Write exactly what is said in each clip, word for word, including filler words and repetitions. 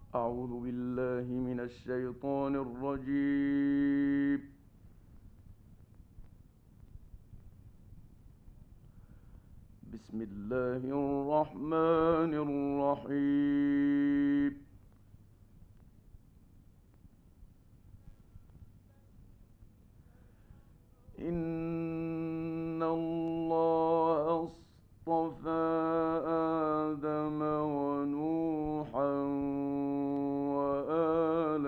أعوذ بالله من الشيطان الرجيم. بسم الله الرحمن الرحيم. إن الله اصطفى آدم ونوحا وآل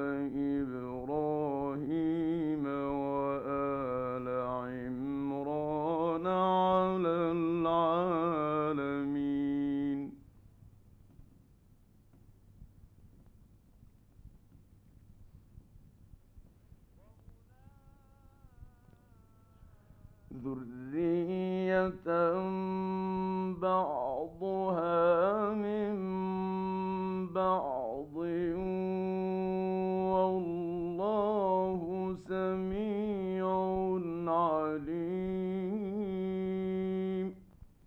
إبراهيم وآل عمران على العالمين. ذرية بعضها من بعض والله سميع عليم.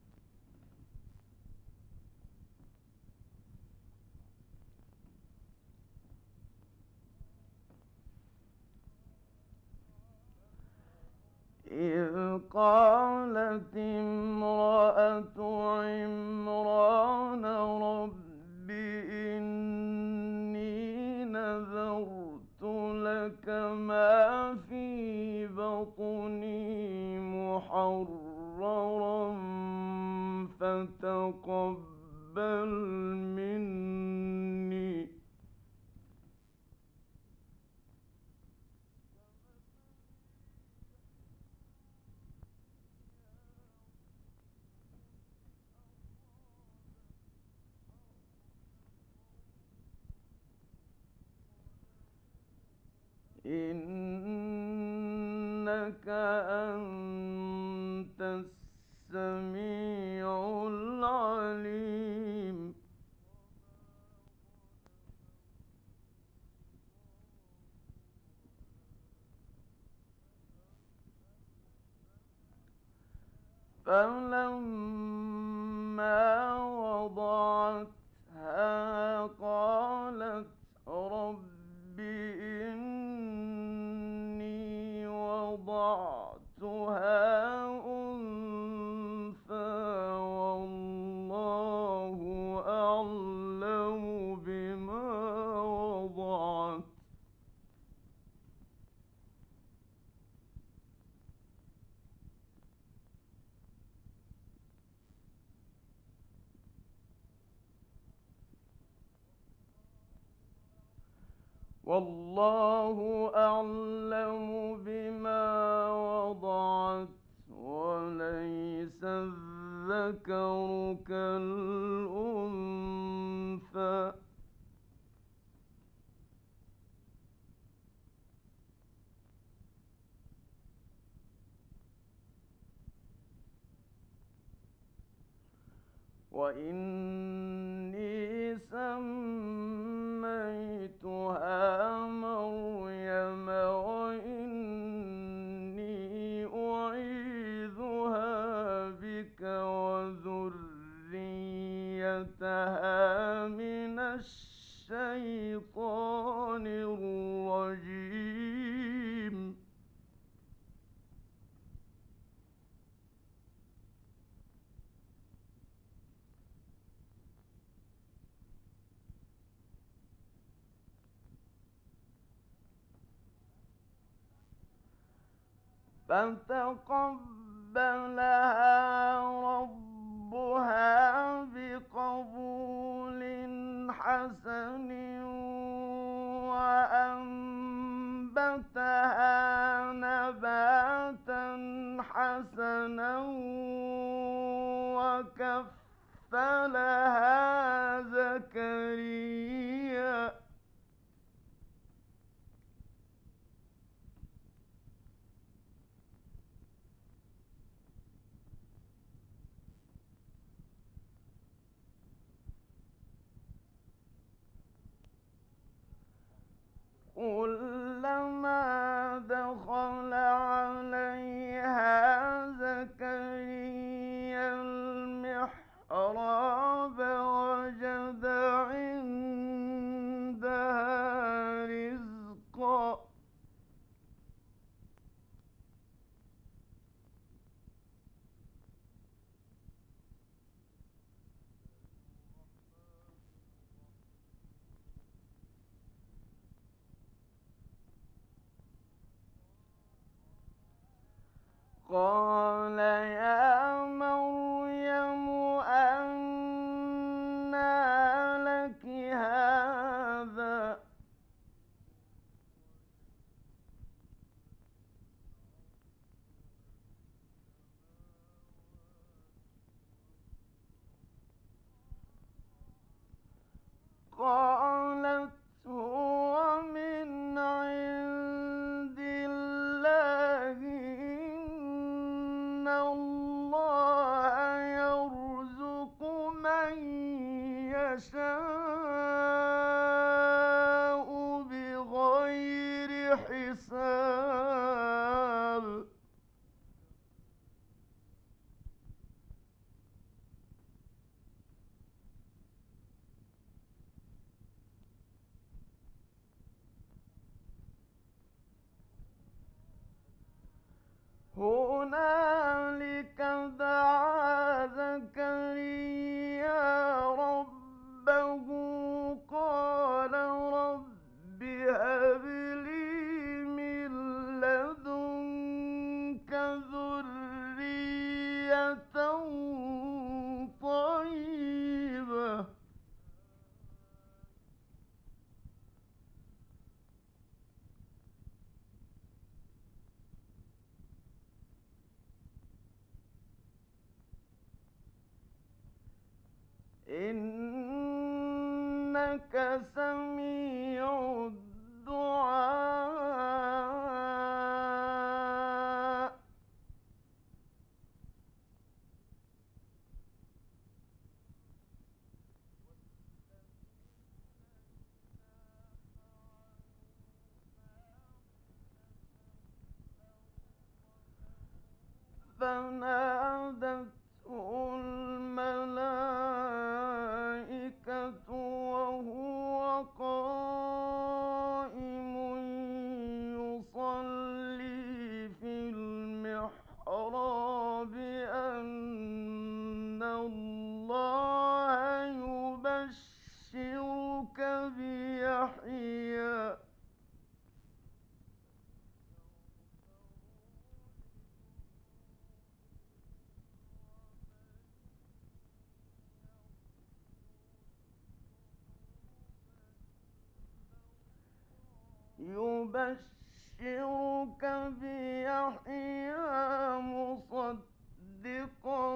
إذ قالت امرأة عمران رب إني نذرت لك ما في بطني محررا فتقبل مني. إنك أنت السميع العليم. فلما وضعتها قالت رب إني وضعتها أنثى والله أعلم بما وضعت والله أعلم بما وضعت وليس الذكر كالأنثى. وإني سميتها مريم وإني أعيذها بك وذريتها من الشيطان الرجيم. فَتَقَبَّلَهَا رَبُّهَا بِقَبُولٍ حَسَنٍ وَأَنبَتَهَا نَبَاتًا حَسَنًا وَكَفَّلَهَا زَكَرِيَّا كلما دخل عليها زكريا المحراب وجد عندها الحساب هنالك دعا زكريا ربه قال رب هب لي من لدنك ذرية طيبة إنك سميع الدعاء فنادته الملائكة وهو قائم يصلي في المحراب أن الله يبشرك بيحيى يبشرك بيحيى مصدقا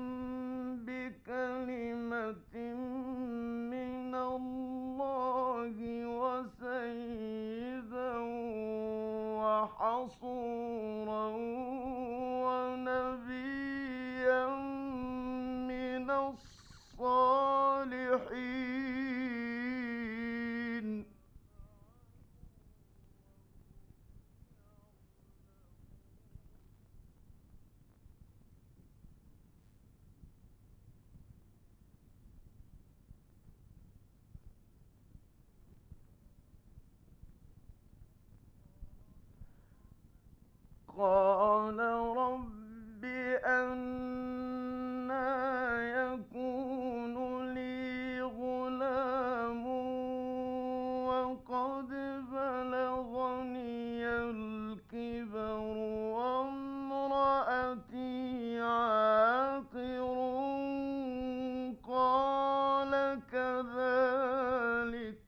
بكلمة من الله وسيدا وحصورا ونبيا من الصالحين قال رب أنى يكون لي غلام وقد بلغني الكبر وامرأتي عاقر قال كذلك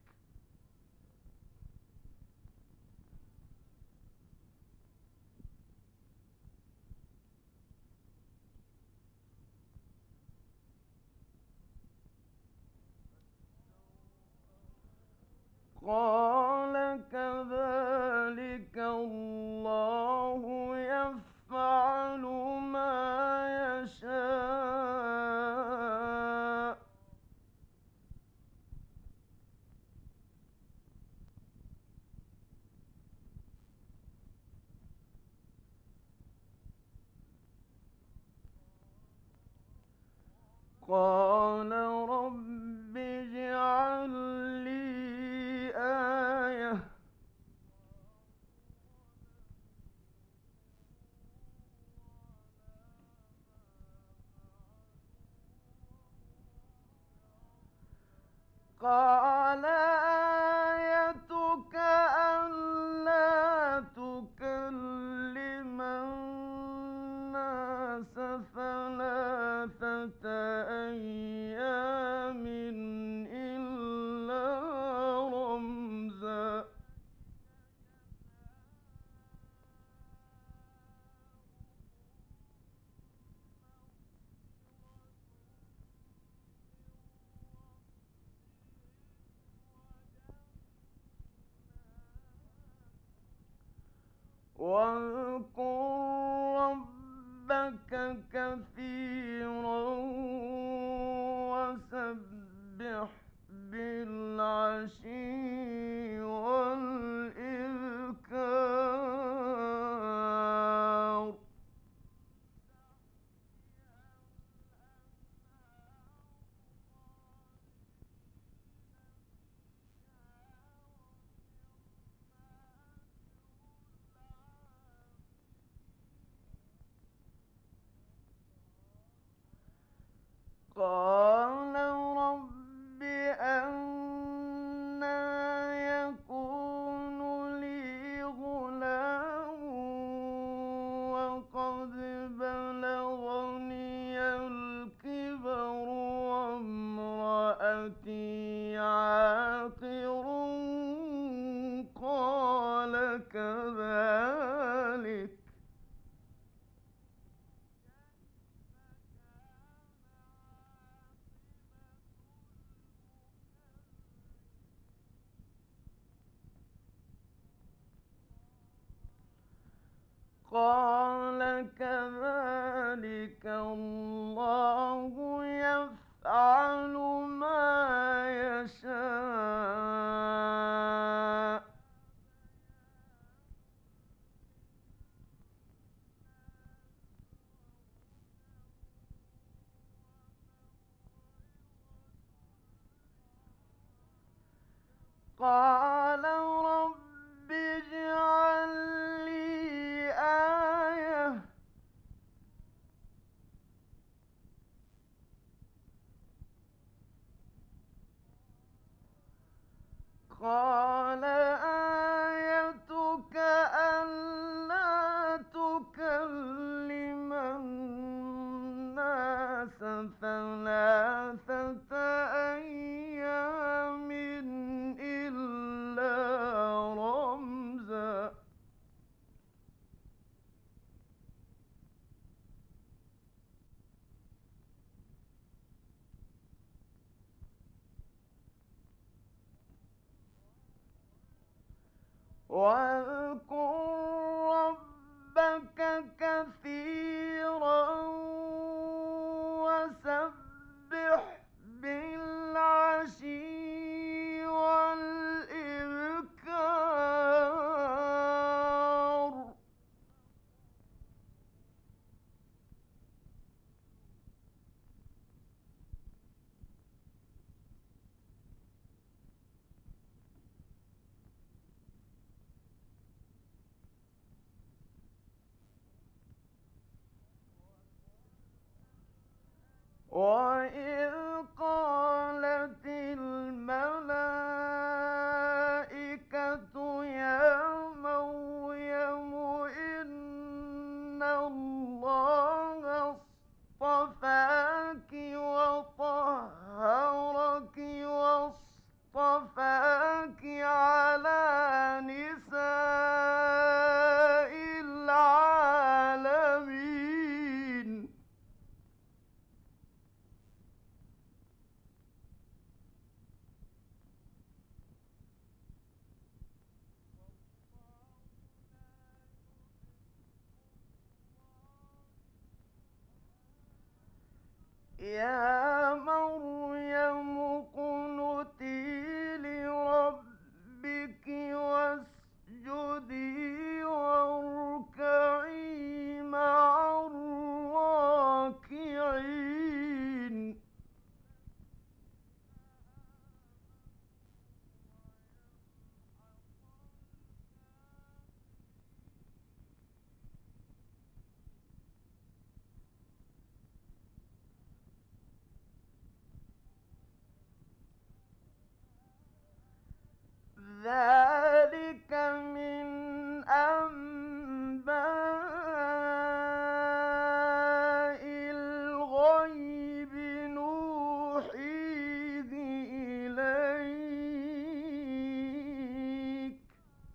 قال كذلك الله يفعل ما يشاء قال رب اجعل لي آية قال آيتك ألا تكلم الناس ثلاثة أيام إلا رمزا واذكر ربك كثيرا وسبح بالعشي والإبكار قال رب أنى يكون لي غلام وقد بلغني الكبر وامرأتي عاقر قال كذلك قال كذلك الله يفعل ما يشاء قال رب اجعل لي آية قال آيتك ألا تكلم الناس ثلاثة أيام إلا رمزا واذكر ربك كثيرا وسبح بالعشي والإبكار وإذ قالت الملائكة يا مريم إن الله اصطفاك وطهرك واصطفاك على نساء العالمين يا مريم اقنتي لربك واسجدي واركعي مع الراكعين ذلك من أنباء الغيب نوحيه إليك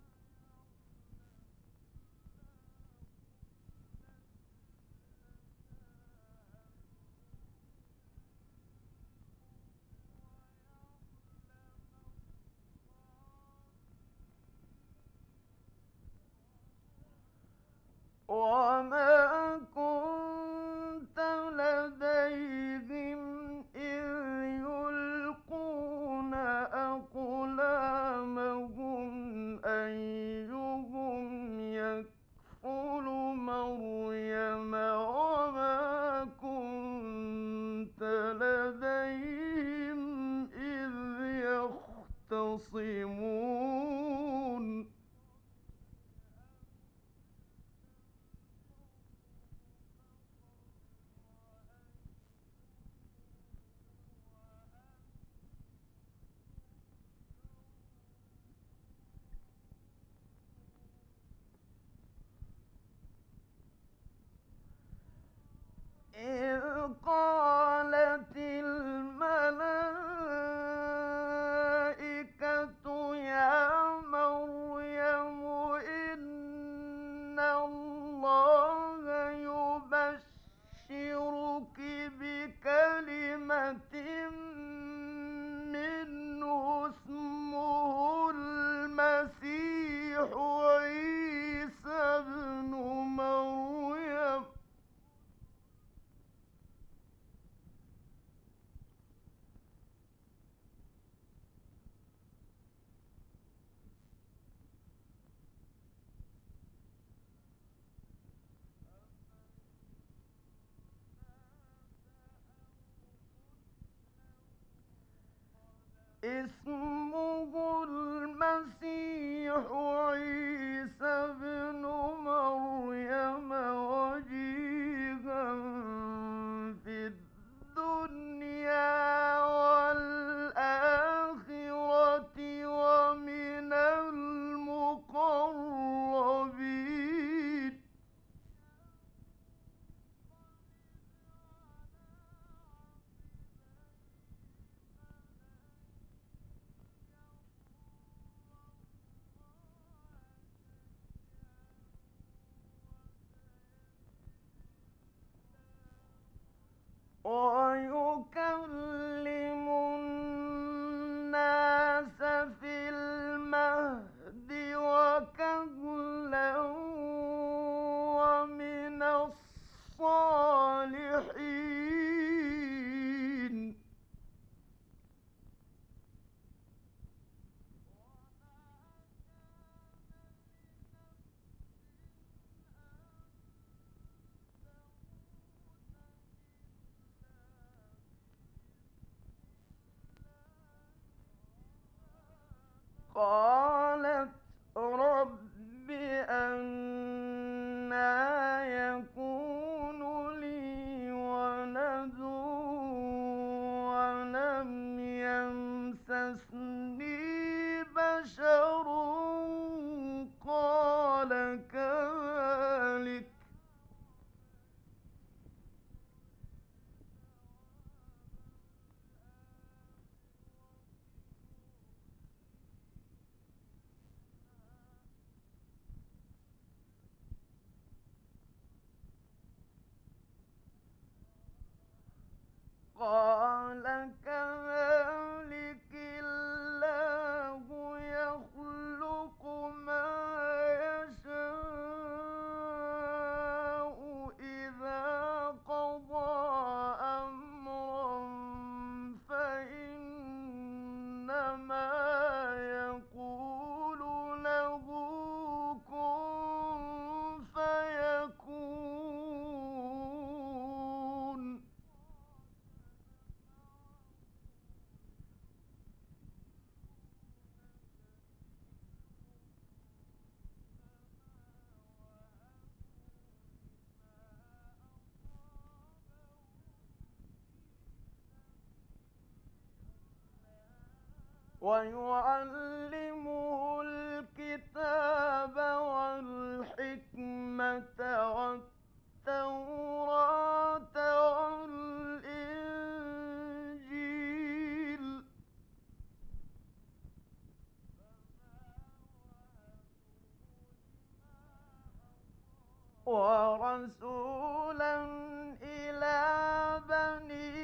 وما كنت لديهم إذ يلقون أقلامهم أيهم يكفل مريم وما كنت لديهم إذ يختصمون اسمه المسيح عيسى ابن مريم وجيها في الدنيا والآخرة ومن المقربين. ويكلم الناس في المهد وكهلا ومن الصالحين. قالت رب أنى يكون لي ولد ولم يمسسني بشر قال كذلك قال كذلك الله يخلق ما يشاء إذا قضى أمرا فإنما يقول له كن فيكون. ويعلمه الكتاب والحكمة والتوراة والإنجيل ورسولا إلى بني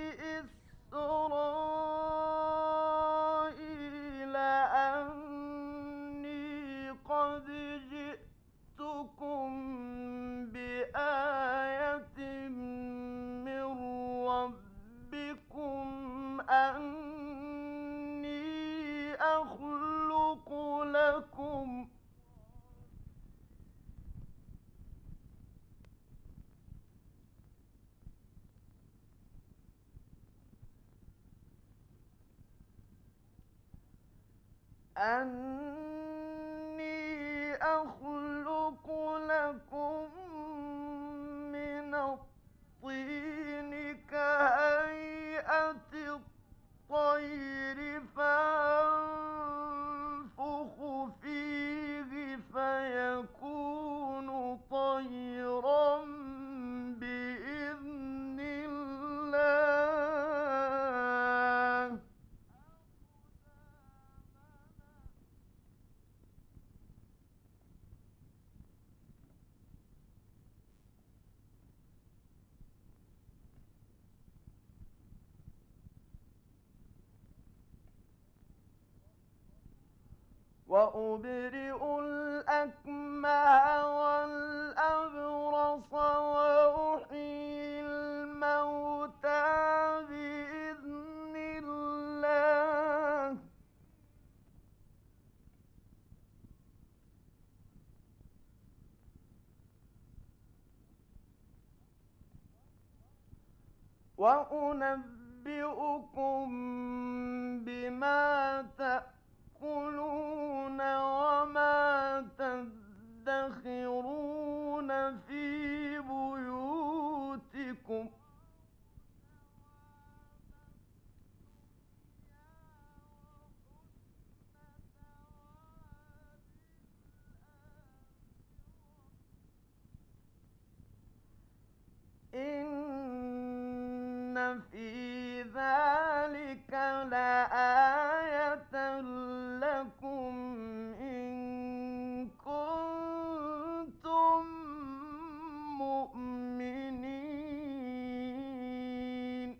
إسرائيل أني قد جئتكم بآية من ربكم أني أخلق لكم أني أخلق لكم من الطين كهيئة الطير فأنفخ فيه فيكون طيرا بإذن الله. وأبرئ الأكمه والأبرص وأحيي الموتى بإذن الله. وأنبئ أُنَبِّئُكُم بِمَا تَأْكُلُونَ وَمَا تَدَّخِرُونَ فِي بُيُوتِكُمْ ۚ إِنَّ فِي ذَٰلِكَ لَآيَةً لَّكُمْ إِن كُنتُم مُّؤْمِنِينَ.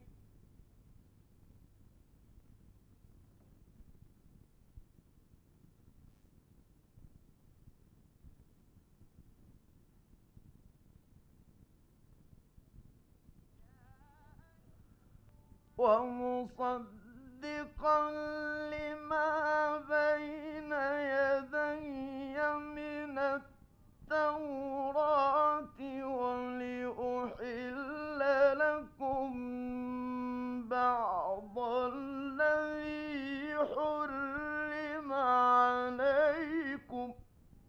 وَمُصَدِّقًا لِّمَا بَيْنَ يَدَيَّ مِنَ التَّوْرَاةِ وَلِأُحِلَّ لَكُم بَعْضَ الَّذِي حُرِّمَ عَلَيْكُمْ ۚ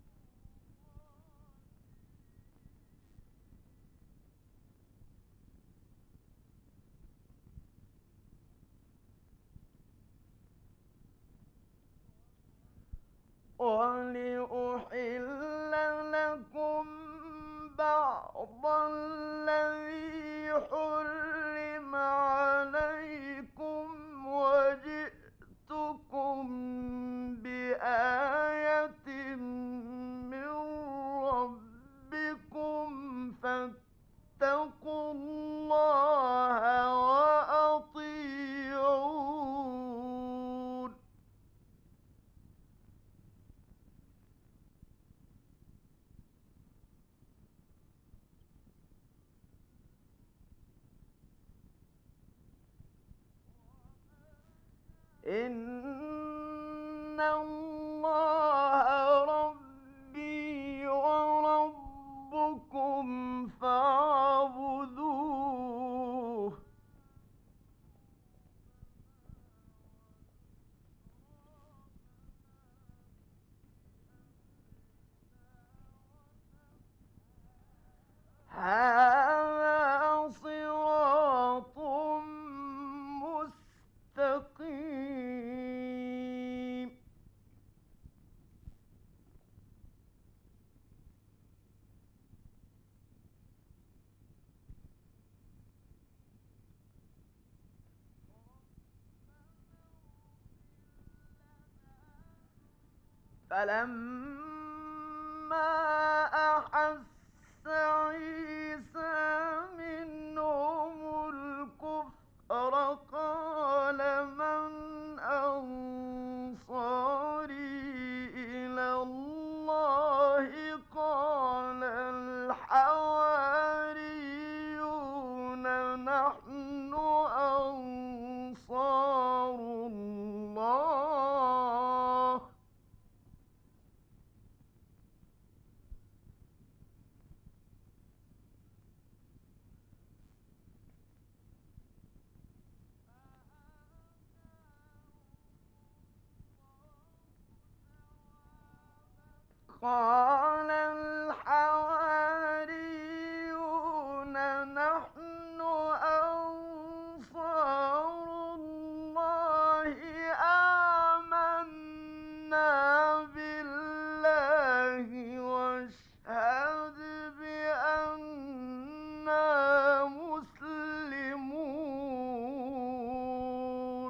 وَلِأُحِلَّ لَكُم بَعْضَ الَّذِي حُرِّمَ عَلَيْكُمْ ۚ وَجِئْتُكُم بِآيَةٍ مِّن رَّبِّكُمْ فَاتَّقُوا اللَّهَ وَأَطِيعُونِ. إِنَّ اللَّهَ رَبِّي وَرَبُّكُمْ فَاعْبُدُوهُ ۚ هَٰذَا صِرَاطٌ مُّسْتَقِيمٌ. فَلَمَّا أَحَسَّ عِيسَىٰ مِنْهُمُ الْكُفْرَ قَالَ مَنْ أَنصَارِي إِلَى اللَّهِ ۖ قَالَ الْحَوَارِيُّونَ نَحْنُ أَنصَارُ اللَّهِ ۖ قَالَ الْحَوَارِيُّونَ نَحْنُ أَنصَارُ اللَّهِ آمَنَّا بِاللَّهِ وَاشْهَدْ بِأَنَّا مُسْلِمُونَ.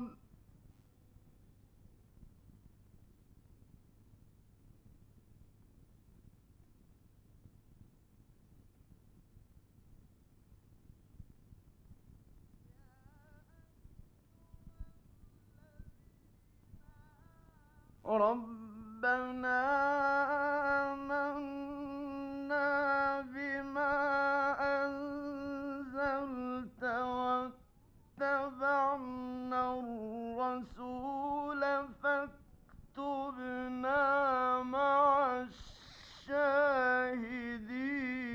رَبَّنَا آمَنَّا بِمَا أَنزَلْتَ وَاتَّبَعْنَا الرَّسُولَ فَاكْتُبْنَا مَعَ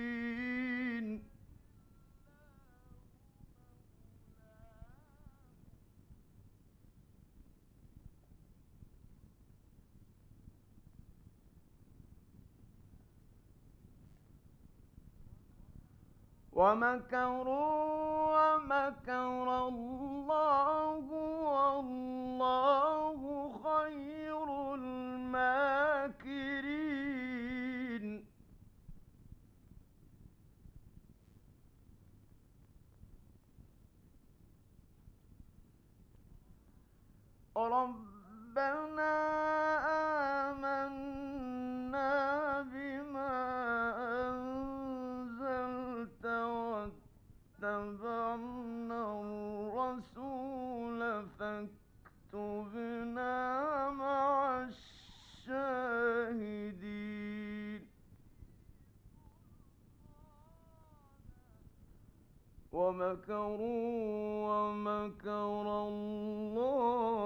الشَّاهِدِينَ. ومكروا ومكر الله والله خير الماكرين. ربنا آمنا بما أنزلت واتبعنا الرسول فاكتبنا مع الشاهدين. ومكروا ومكر الله